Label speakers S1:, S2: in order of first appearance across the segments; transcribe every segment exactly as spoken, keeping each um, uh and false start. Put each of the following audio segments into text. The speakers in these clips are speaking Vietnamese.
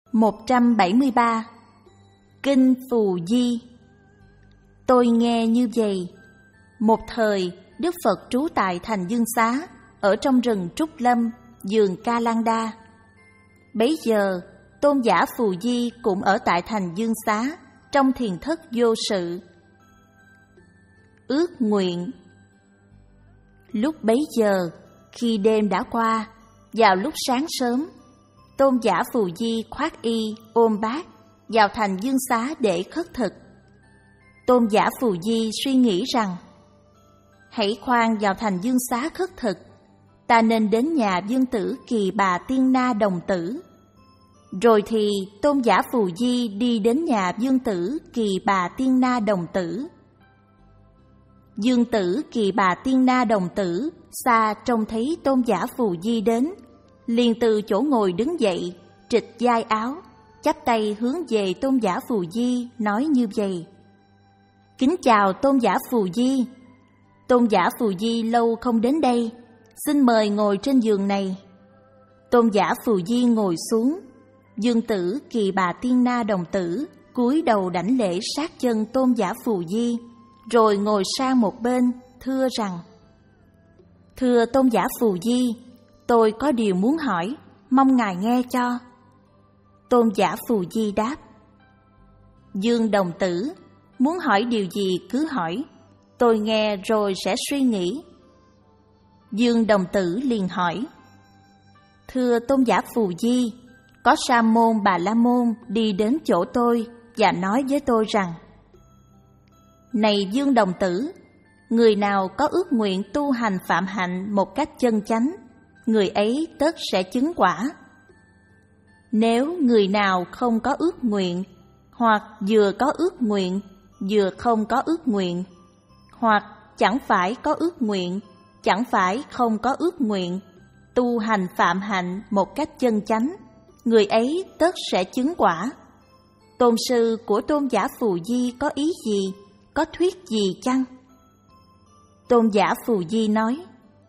S1: một trăm bảy mươi ba. Kinh Phù Di. Tôi nghe như vậy. Một thời, Đức Phật trú tại thành Dương Xá, ở trong rừng Trúc Lâm, vườn Ca Lan Đa. Bấy giờ, tôn giả Phù Di cũng ở tại thành Dương Xá, trong thiền thất vô sự. Ước nguyện. Lúc bấy giờ, khi đêm đã qua, vào lúc sáng sớm, tôn giả Phù Di khoác y, ôm bát, vào thành Dương Xá để khất thực. Tôn giả Phù Di suy nghĩ rằng, hãy khoan vào thành Dương Xá khất thực, ta nên đến nhà vương tử Kỳ Bà Tiên Na đồng tử. Rồi thì tôn giả Phù Di đi đến nhà vương tử Kỳ Bà Tiên Na đồng tử. Vương tử Kỳ Bà Tiên Na đồng tử xa trông thấy tôn giả Phù Di đến, liền từ chỗ ngồi đứng dậy, trịch vai áo, chắp tay hướng về tôn giả Phù Di, nói như vậy: kính chào tôn giả Phù Di. Tôn giả Phù Di lâu không đến đây, xin mời ngồi trên giường này. Tôn giả Phù Di ngồi xuống. Dương tử Kỳ Bà Tiên Na đồng tử cúi đầu đảnh lễ sát chân tôn giả Phù Di, rồi ngồi sang một bên, thưa rằng: thưa tôn giả Phù Di, tôi có điều muốn hỏi, mong ngài nghe cho. Tôn giả Phù Di đáp: Dương đồng tử, muốn hỏi điều gì cứ hỏi, tôi nghe rồi sẽ suy nghĩ. Dương đồng tử liền hỏi: thưa tôn giả Phù Di, có Sa môn Bà La môn đi đến chỗ tôi và nói với tôi rằng: này Dương đồng tử, người nào có ước nguyện tu hành phạm hạnh một cách chân chánh, người ấy tất sẽ chứng quả. Nếu người nào không có ước nguyện, hoặc vừa có ước nguyện, vừa không có ước nguyện, hoặc chẳng phải có ước nguyện, chẳng phải không có ước nguyện, tu hành phạm hạnh một cách chân chánh, người ấy tất sẽ chứng quả. Tôn sư của tôn giả Phù Di có ý gì, có thuyết gì chăng? Tôn giả Phù Di nói: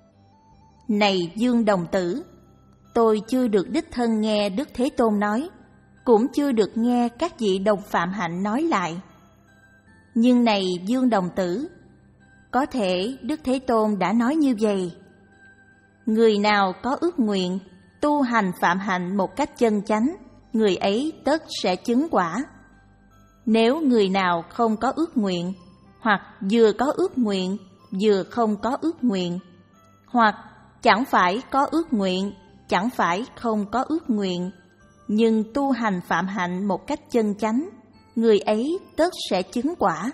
S1: này Dương đồng tử, tôi chưa được đích thân nghe Đức Thế Tôn nói, cũng chưa được nghe các vị đồng phạm hạnh nói lại. Nhưng này Dương đồng tử, có thể Đức Thế Tôn đã nói như vậy: người nào có ước nguyện tu hành phạm hạnh một cách chân chánh, người ấy tất sẽ chứng quả. Nếu người nào không có ước nguyện, hoặc vừa có ước nguyện, vừa không có ước nguyện, hoặc chẳng phải có ước nguyện, chẳng phải không có ước nguyện, nhưng tu hành phạm hạnh một cách chân chánh, người ấy tất sẽ chứng quả.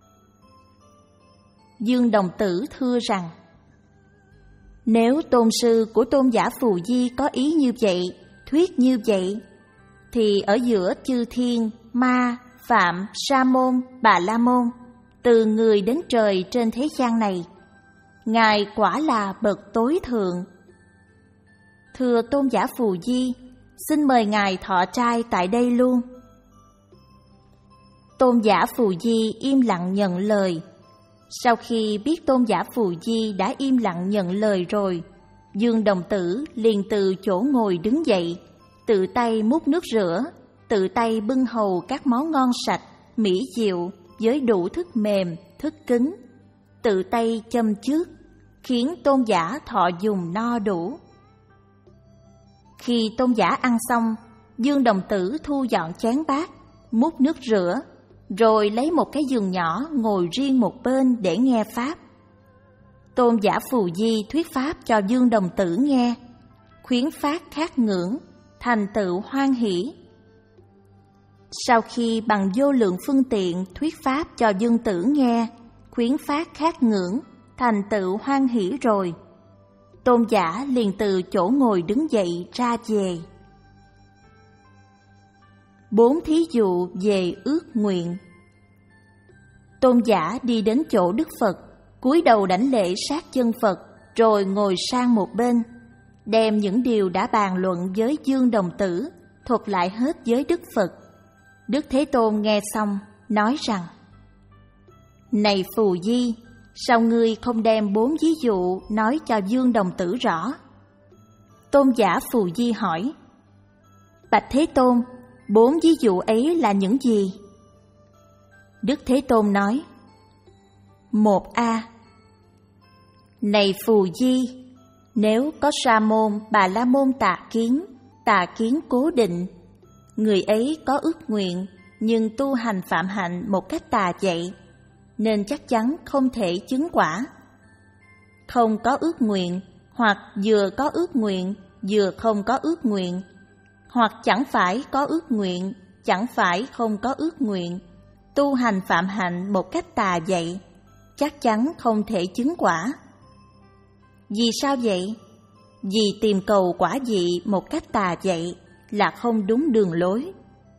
S1: Dương đồng tử thưa rằng: nếu tôn sư của tôn giả Phù Di có ý như vậy, thuyết như vậy, thì ở giữa chư thiên, ma, phạm, sa môn, Bà La môn, từ người đến trời trên thế gian này, ngài quả là bậc tối thượng. Thưa tôn giả Phù Di, xin mời ngài thọ trai tại đây luôn. Tôn giả Phù Di im lặng nhận lời. Sau khi biết tôn giả Phù Di đã im lặng nhận lời rồi, Dương đồng tử liền từ chỗ ngồi đứng dậy, tự tay múc nước rửa, tự tay bưng hầu các món ngon sạch, mỹ diệu với đủ thức mềm, thức cứng, tự tay châm trước, khiến tôn giả thọ dùng no đủ. Khi tôn giả ăn xong, Dương đồng tử thu dọn chén bát, múc nước rửa, rồi lấy một cái giường nhỏ ngồi riêng một bên để nghe Pháp. Tôn giả Phù Di thuyết Pháp cho Dương đồng tử nghe, khuyến phát khát ngưỡng, thành tựu hoan hỷ. Sau khi bằng vô lượng phương tiện thuyết Pháp cho Dương tử nghe, khuyến phát khát ngưỡng, thành tựu hoan hỷ rồi, tôn giả liền từ chỗ ngồi đứng dậy ra về. Bốn thí dụ về ước nguyện. Tôn giả đi đến chỗ Đức Phật, cúi đầu đảnh lễ sát chân Phật, rồi ngồi sang một bên, đem những điều đã bàn luận với Dương đồng tử thuật lại hết với Đức Phật. Đức Thế Tôn nghe xong, nói rằng: này Phù Di, sao ngươi không đem bốn ví dụ nói cho Dương đồng tử rõ? Tôn giả Phù Di hỏi: bạch Thế Tôn, bốn ví dụ ấy là những gì? Đức Thế Tôn nói: một A. Này Phù Di, nếu có Sa môn, Bà La môn tà kiến, tà kiến cố định, người ấy có ước nguyện nhưng tu hành phạm hạnh một cách tà dạy, nên chắc chắn không thể chứng quả. Không có ước nguyện, hoặc vừa có ước nguyện, vừa không có ước nguyện, hoặc chẳng phải có ước nguyện, chẳng phải không có ước nguyện, tu hành phạm hạnh một cách tà dạy, chắc chắn không thể chứng quả. Vì sao vậy? Vì tìm cầu quả vị một cách tà dạy là không đúng đường lối.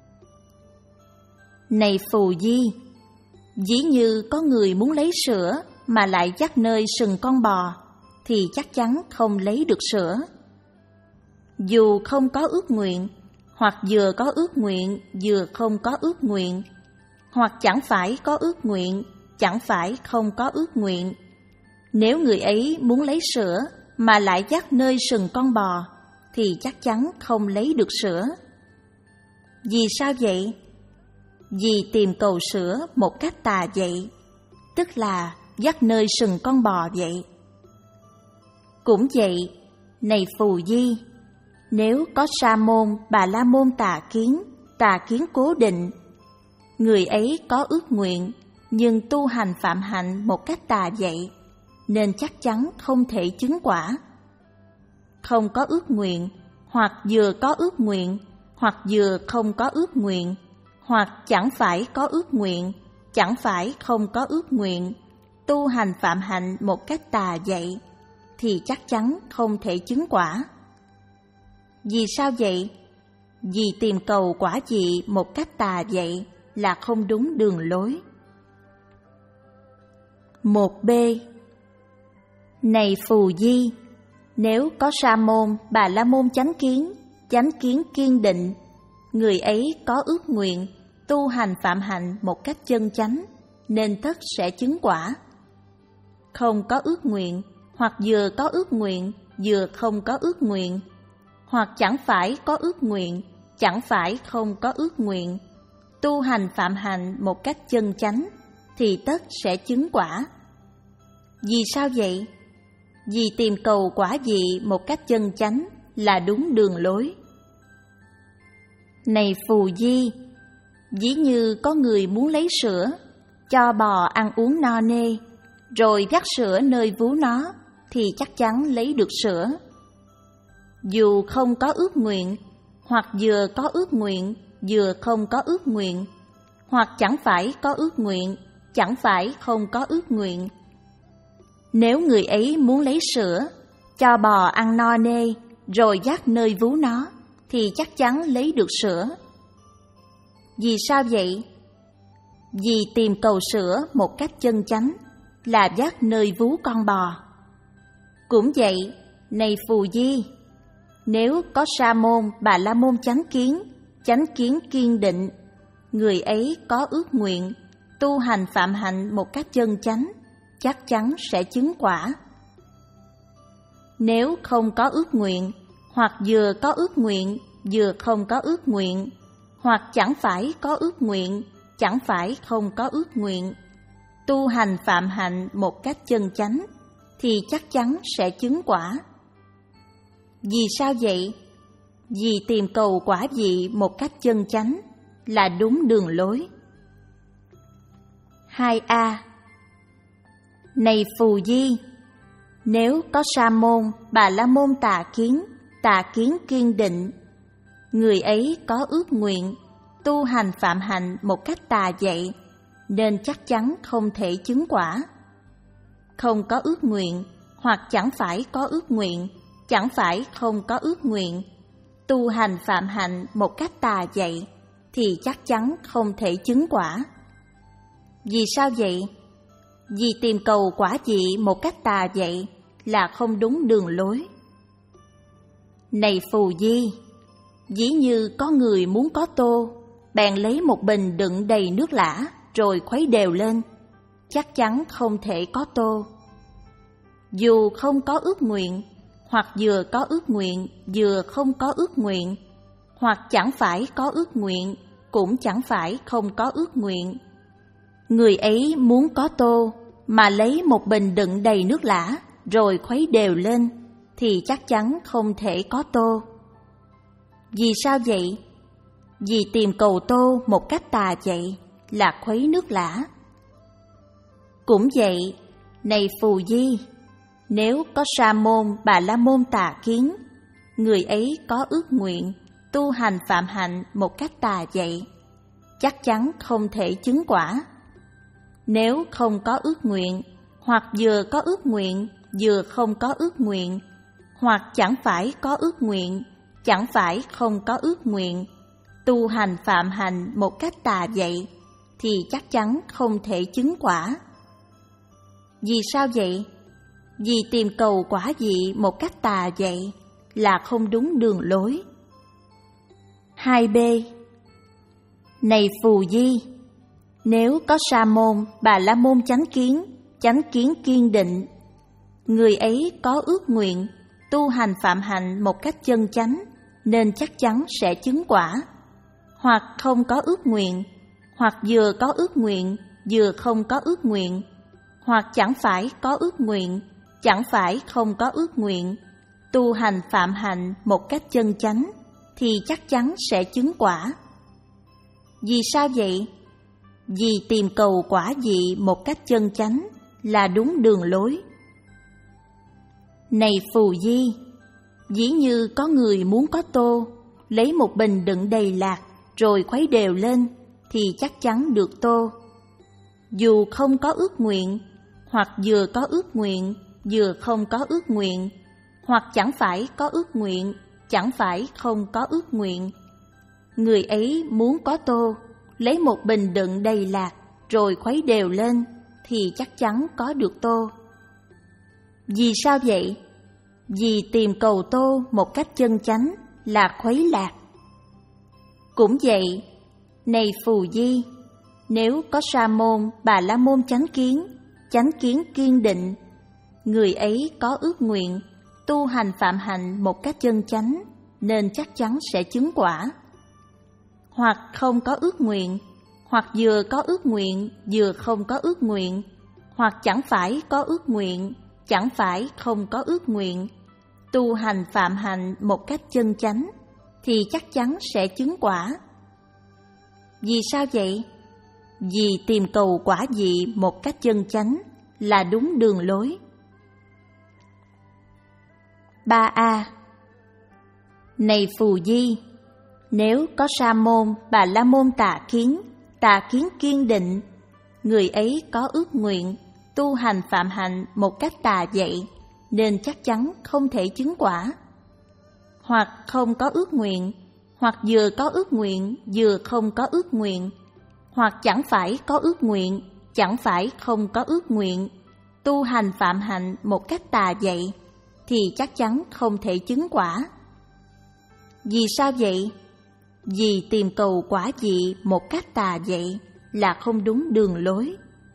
S1: Này Phù Di, ví như có người muốn lấy sữa mà lại dắt nơi sừng con bò, thì chắc chắn không lấy được sữa. Dù không có ước nguyện, hoặc vừa có ước nguyện, vừa không có ước nguyện, hoặc chẳng phải có ước nguyện, chẳng phải không có ước nguyện, nếu người ấy muốn lấy sữa mà lại dắt nơi sừng con bò, thì chắc chắn không lấy được sữa. Vì sao vậy? Vì tìm cầu sữa một cách tà dạy, tức là dắt nơi sừng con bò vậy. Cũng vậy, này Phù Di, nếu có Sa môn, Bà La môn tà kiến, tà kiến cố định, người ấy có ước nguyện nhưng tu hành phạm hạnh một cách tà dạy, nên chắc chắn không thể chứng quả. Không có ước nguyện, hoặc vừa có ước nguyện, hoặc vừa không có ước nguyện, hoặc chẳng phải có ước nguyện, chẳng phải không có ước nguyện, tu hành phạm hạnh một cách tà dạy, thì chắc chắn không thể chứng quả. Vì sao vậy? Vì tìm cầu quả vị một cách tà dạy là không đúng đường lối. một B. Này Phù Di, nếu có Sa môn, Bà La môn chánh kiến, chánh kiến kiên định, người ấy có ước nguyện tu hành phạm hạnh một cách chân chánh, nên tất sẽ chứng quả. Không có ước nguyện, hoặc vừa có ước nguyện, vừa không có ước nguyện, hoặc chẳng phải có ước nguyện, chẳng phải không có ước nguyện, tu hành phạm hạnh một cách chân chánh, thì tất sẽ chứng quả. Vì sao vậy? Vì tìm cầu quả vị một cách chân chánh là đúng đường lối. Này Phù Di, ví như có người muốn lấy sữa, cho bò ăn uống no nê, rồi vắt sữa nơi vú nó, thì chắc chắn lấy được sữa. Dù không có ước nguyện, hoặc vừa có ước nguyện, vừa không có ước nguyện, hoặc chẳng phải có ước nguyện, chẳng phải không có ước nguyện, nếu người ấy muốn lấy sữa, cho bò ăn no nê, rồi dắt nơi vú nó, thì chắc chắn lấy được sữa. Vì sao vậy? Vì tìm cầu sữa một cách chân chánh là dắt nơi vú con bò. Cũng vậy, này Phù Di, nếu có Sa môn, Bà La môn chánh kiến, chánh kiến kiên định, người ấy có ước nguyện tu hành phạm hạnh một cách chân chánh, chắc chắn sẽ chứng quả. Nếu không có ước nguyện, hoặc vừa có ước nguyện, vừa không có ước nguyện, hoặc chẳng phải có ước nguyện, chẳng phải không có ước nguyện, tu hành phạm hạnh một cách chân chánh, thì chắc chắn sẽ chứng quả. Vì sao vậy? Vì tìm cầu quả vị một cách chân chánh là đúng đường lối. hai A. Này Phù Di, nếu có Sa môn, Bà La môn tà kiến, tà kiến kiên định, người ấy có ước nguyện tu hành phạm hạnh một cách tà dạy, nên chắc chắn không thể chứng quả. Không có ước nguyện, hoặc chẳng phải có ước nguyện, chẳng phải không có ước nguyện, tu hành phạm hạnh một cách tà dạy, thì chắc chắn không thể chứng quả. Vì sao vậy? Vì tìm cầu quả vị một cách tà dạy là không đúng đường lối. Này Phù Di, ví như có người muốn có tô, bèn lấy một bình đựng đầy nước lã rồi khuấy đều lên, chắc chắn không thể có tô. Dù không có ước nguyện, hoặc vừa có ước nguyện, vừa không có ước nguyện, hoặc chẳng phải có ước nguyện, cũng chẳng phải không có ước nguyện. Người ấy muốn có tô, mà lấy một bình đựng đầy nước lã, rồi khuấy đều lên, thì chắc chắn không thể có tô. Vì sao vậy? Vì tìm cầu tô một cách tà vậy, là khuấy nước lã. Cũng vậy, này Phù Di, nếu có Sa môn Bà La môn tà kiến, người ấy có ước nguyện tu hành phạm hạnh một cách tà vậy, chắc chắn không thể chứng quả. Nếu không có ước nguyện, hoặc vừa có ước nguyện, vừa không có ước nguyện, hoặc chẳng phải có ước nguyện, chẳng phải không có ước nguyện, tu hành phạm hạnh một cách tà vậy, thì chắc chắn không thể chứng quả. Vì sao vậy? Vì tìm cầu quả vị một cách tà vậy, là không đúng đường lối. hai B. Này Phù Di, nếu có Sa môn Bà La môn chánh kiến, chánh kiến kiên định, người ấy có ước nguyện tu hành phạm hạnh một cách chân chánh, nên chắc chắn sẽ chứng quả. Hoặc không có ước nguyện, hoặc vừa có ước nguyện, vừa không có ước nguyện, hoặc chẳng phải có ước nguyện, chẳng phải không có ước nguyện, tu hành phạm hạnh một cách chân chánh, thì chắc chắn sẽ chứng quả. Vì sao vậy? Vì tìm cầu quả vị một cách chân chánh là đúng đường lối. Này Phù Di, dĩ như có người muốn có tô, lấy một bình đựng đầy lạc, rồi khuấy đều lên, thì chắc chắn được tô. Dù không có ước nguyện, hoặc vừa có ước nguyện, vừa không có ước nguyện, hoặc chẳng phải có ước nguyện, chẳng phải không có ước nguyện, người ấy muốn có tô, lấy một bình đựng đầy lạc, rồi khuấy đều lên, thì chắc chắn có được tô. Vì sao vậy? Vì tìm cầu tô một cách chân chánh là khuấy lạc. Cũng vậy, này Phù Di, nếu có Sa môn Bà La môn chánh kiến, chánh kiến kiên định, người ấy có ước nguyện tu hành phạm hạnh một cách chân chánh, nên chắc chắn sẽ chứng quả. Hoặc không có ước nguyện, hoặc vừa có ước nguyện, vừa không có ước nguyện, hoặc chẳng phải có ước nguyện, chẳng phải không có ước nguyện, tu hành phạm hạnh một cách chân chánh, thì chắc chắn sẽ chứng quả. Vì sao vậy? Vì tìm cầu quả vị một cách chân chánh là đúng đường lối. ba A. Này Phù Di, nếu có Sa môn Bà La môn tà kiến, tà kiến kiên định, người ấy có ước nguyện tu hành phạm hạnh một cách tà vậy, nên chắc chắn không thể chứng quả. Hoặc không có ước nguyện, hoặc vừa có ước nguyện, vừa không có ước nguyện, hoặc chẳng phải có ước nguyện, chẳng phải không có ước nguyện, tu hành phạm hạnh một cách tà vậy, thì chắc chắn không thể chứng quả. Vì sao vậy? Vì tìm cầu quả vị một cách tà vậy là không đúng đường lối.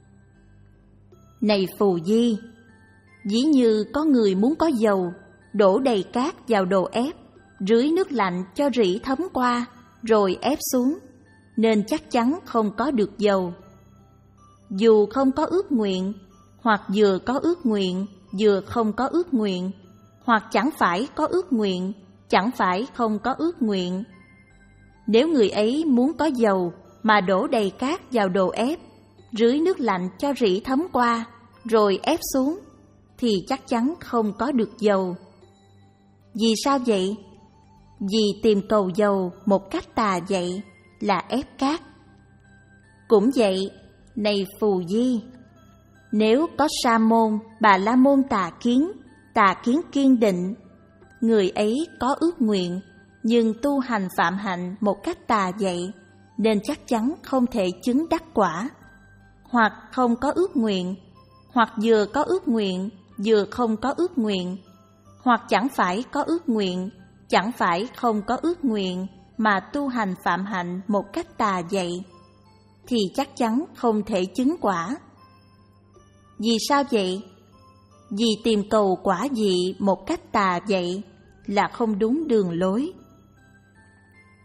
S1: Này Phù Di, dĩ như có người muốn có dầu, đổ đầy cát vào đồ ép, rưới nước lạnh cho rỉ thấm qua, rồi ép xuống, nên chắc chắn không có được dầu. Dù không có ước nguyện, hoặc vừa có ước nguyện, vừa không có ước nguyện, hoặc chẳng phải có ước nguyện, chẳng phải không có ước nguyện, nếu người ấy muốn có dầu mà đổ đầy cát vào đồ ép, rưới nước lạnh cho rỉ thấm qua, rồi ép xuống, thì chắc chắn không có được dầu. Vì sao vậy? Vì tìm cầu dầu một cách tà vậy là ép cát. Cũng vậy, này Phù Di, nếu có Sa môn Bà La môn tà kiến, tà kiến kiên định, người ấy có ước nguyện nhưng tu hành phạm hạnh một cách tà vậy, nên chắc chắn không thể chứng đắc quả. Hoặc không có ước nguyện, hoặc vừa có ước nguyện, vừa không có ước nguyện, hoặc chẳng phải có ước nguyện, chẳng phải không có ước nguyện, mà tu hành phạm hạnh một cách tà vậy, thì chắc chắn không thể chứng quả. Vì sao vậy? Vì tìm cầu quả vị một cách tà vậy là không đúng đường lối.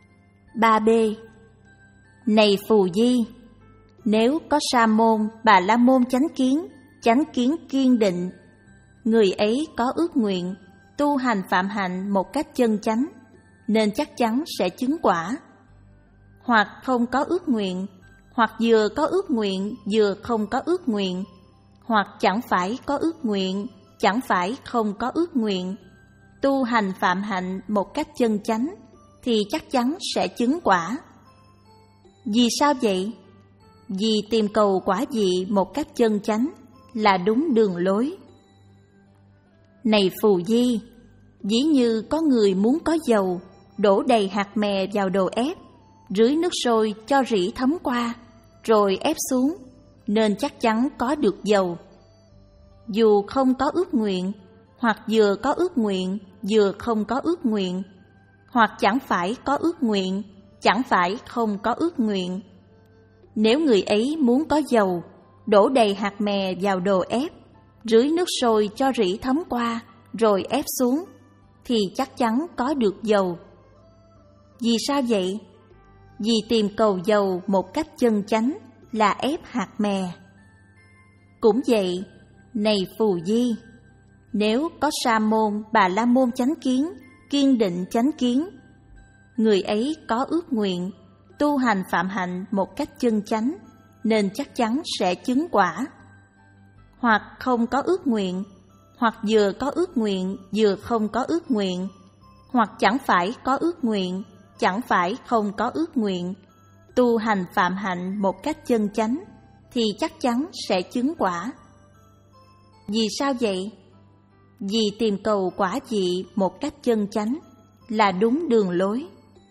S1: ba B. Này Phù Di, nếu có Sa môn, Bà La môn chánh kiến, chánh kiến kiên định, người ấy có ước nguyện tu hành phạm hạnh một cách chân chánh, nên chắc chắn sẽ chứng quả. Hoặc không có ước nguyện, hoặc vừa có ước nguyện vừa không có ước nguyện, hoặc chẳng phải có ước nguyện, chẳng phải không có ước nguyện, tu hành phạm hạnh một cách chân chánh, thì chắc chắn sẽ chứng quả. Vì sao vậy? Vì tìm cầu quả vị một cách chân chánh là đúng đường lối. Này Phù Di, ví như có người muốn có dầu, đổ đầy hạt mè vào đồ ép, rưới nước sôi cho rỉ thấm qua, rồi ép xuống, nên chắc chắn có được dầu. Dù không có ước nguyện, hoặc vừa có ước nguyện, vừa không có ước nguyện, hoặc chẳng phải có ước nguyện, chẳng phải không có ước nguyện. Nếu người ấy muốn có dầu, đổ đầy hạt mè vào đồ ép, rưới nước sôi cho rỉ thấm qua, rồi ép xuống, thì chắc chắn có được dầu. Vì sao vậy? Vì tìm cầu dầu một cách chân chánh là ép hạt mè. Cũng vậy, này Phù Di, nếu có Sa môn, Bà La môn chánh kiến, kiên định chánh kiến, người ấy có ước nguyện tu hành phạm hạnh một cách chân chánh, nên chắc chắn sẽ chứng quả. Hoặc không có ước nguyện, hoặc vừa có ước nguyện vừa không có ước nguyện, hoặc chẳng phải có ước nguyện, chẳng phải không có ước nguyện, tu hành phạm hạnh một cách chân chánh, thì chắc chắn sẽ chứng quả. Vì sao vậy? Vì tìm cầu quả vị một cách chân chánh là đúng đường lối.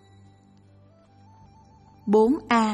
S1: bốn A.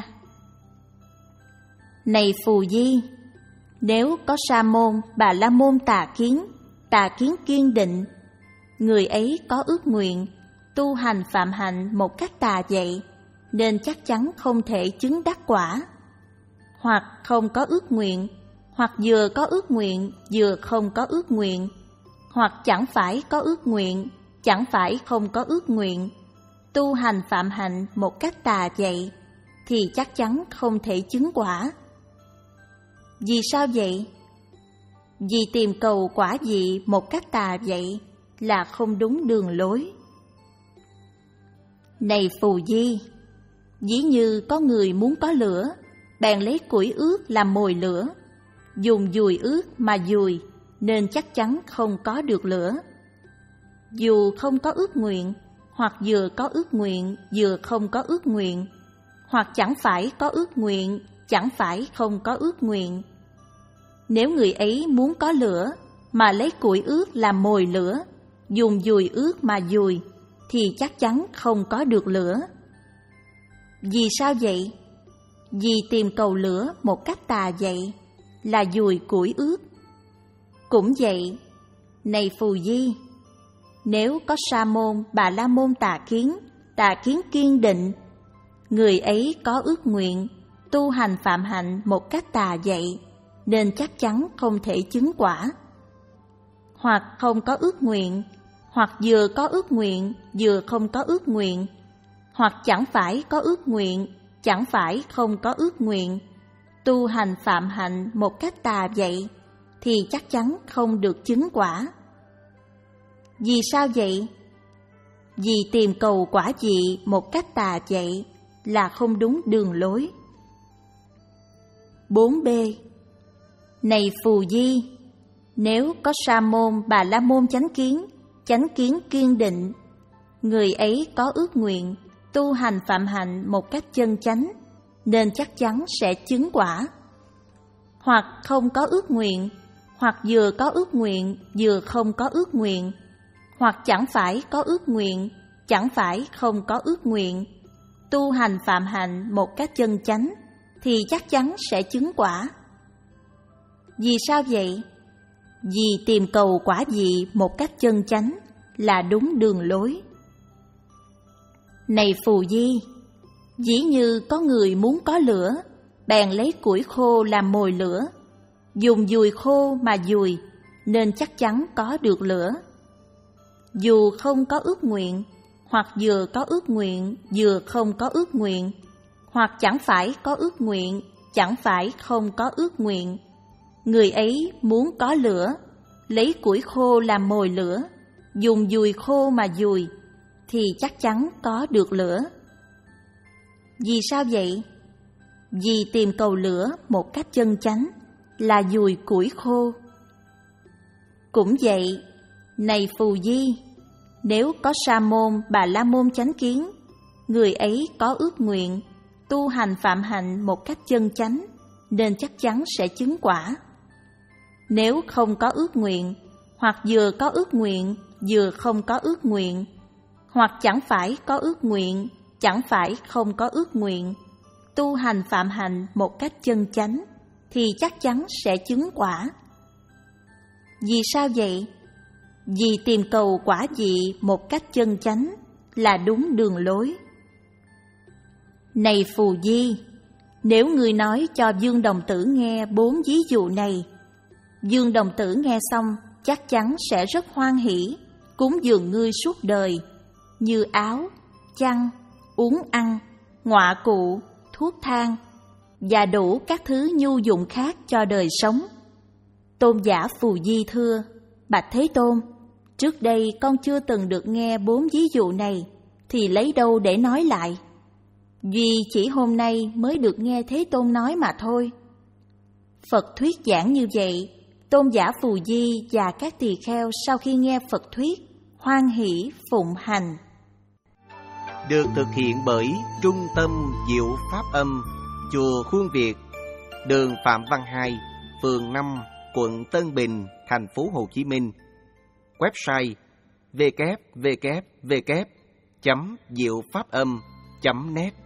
S1: Này Phù Di, nếu có Sa môn, Bà La môn tà kiến, tà kiến kiên định, người ấy có ước nguyện tu hành phạm hạnh một cách tà vậy, nên chắc chắn không thể chứng đắc quả. Hoặc không có ước nguyện, hoặc vừa có ước nguyện vừa không có ước nguyện, hoặc chẳng phải có ước nguyện, chẳng phải không có ước nguyện, tu hành phạm hạnh một cách tà vậy, thì chắc chắn không thể chứng quả. Vì sao vậy? Vì tìm cầu quả vị một cách tà vậy là không đúng đường lối. Này Phù Di, ví như có người muốn có lửa, bèn lấy củi ướt làm mồi lửa, dùng dùi ướt mà dùi, nên chắc chắn không có được lửa. Dù không có ước nguyện, hoặc vừa có ước nguyện vừa không có ước nguyện, hoặc chẳng phải có ước nguyện, chẳng phải không có ước nguyện. Nếu người ấy muốn có lửa mà lấy củi ướt làm mồi lửa, dùng dùi ướt mà dùi, thì chắc chắn không có được lửa. Vì sao vậy? Vì tìm cầu lửa một cách tà vậy là dùi củi ướt. Cũng vậy, này Phù Di, nếu có Sa môn, Bà La môn tà kiến, tà kiến kiên định, người ấy có ước nguyện tu hành phạm hạnh một cách tà vậy, nên chắc chắn không thể chứng quả. Hoặc không có ước nguyện, hoặc vừa có ước nguyện vừa không có ước nguyện, hoặc chẳng phải có ước nguyện, chẳng phải không có ước nguyện, tu hành phạm hạnh một cách tà vậy, thì chắc chắn không được chứng quả. Vì sao vậy? Vì tìm cầu quả vị một cách tà vậy là không đúng đường lối. bốn B. Này Phù Di, nếu có Sa môn, Bà La môn chánh kiến, chánh kiến kiên định, người ấy có ước nguyện tu hành phạm hạnh một cách chân chánh, nên chắc chắn sẽ chứng quả. Hoặc không có ước nguyện, hoặc vừa có ước nguyện vừa không có ước nguyện, hoặc chẳng phải có ước nguyện, chẳng phải không có ước nguyện, tu hành phạm hạnh một cách chân chánh, thì chắc chắn sẽ chứng quả. Vì sao vậy? Vì tìm cầu quả vị một cách chân chánh là đúng đường lối. Này Phù Di, ví như có người muốn có lửa, bèn lấy củi khô làm mồi lửa, dùng dùi khô mà dùi, nên chắc chắn có được lửa. Dù không có ước nguyện, hoặc vừa có ước nguyện, vừa không có ước nguyện, hoặc chẳng phải có ước nguyện, chẳng phải không có ước nguyện. Người ấy muốn có lửa, lấy củi khô làm mồi lửa, dùng dùi khô mà dùi, thì chắc chắn có được lửa. Vì sao vậy? Vì tìm cầu lửa một cách chân chánh là dùi củi khô. Cũng vậy, này Phù Di, nếu có Sa môn Bà La môn chánh kiến, người ấy có ước nguyện, tu hành phạm hạnh một cách chân chánh, nên chắc chắn sẽ chứng quả. Nếu không có ước nguyện, hoặc vừa có ước nguyện, vừa không có ước nguyện, hoặc chẳng phải có ước nguyện, chẳng phải không có ước nguyện, tu hành phạm hạnh một cách chân chánh, thì chắc chắn sẽ chứng quả. Vì sao vậy? Vì tìm cầu quả vị một cách chân chánh là đúng đường lối. Này Phù Di, nếu ngươi nói cho Dương Đồng Tử nghe bốn ví dụ này, Dương Đồng Tử nghe xong chắc chắn sẽ rất hoan hỷ, cúng dường ngươi suốt đời, như áo, chăn, uống ăn, ngọa cụ, thuốc thang, và đủ các thứ nhu dụng khác cho đời sống. Tôn giả Phù Di thưa: Bạch Thế Tôn, trước đây con chưa từng được nghe bốn ví dụ này, thì lấy đâu để nói lại? Vì chỉ hôm nay mới được nghe Thế Tôn nói mà thôi. Phật thuyết giảng như vậy, Tôn giả Phù Di và các tỳ kheo sau khi nghe Phật thuyết, hoan hỷ phụng hành.
S2: Được thực hiện bởi Trung tâm Diệu Pháp Âm, Chùa Khuôn Việt, đường Phạm Văn Hai, phường năm, quận Tân Bình, thành phố Hồ Chí Minh. Website w w w chấm diệu pháp âm chấm net.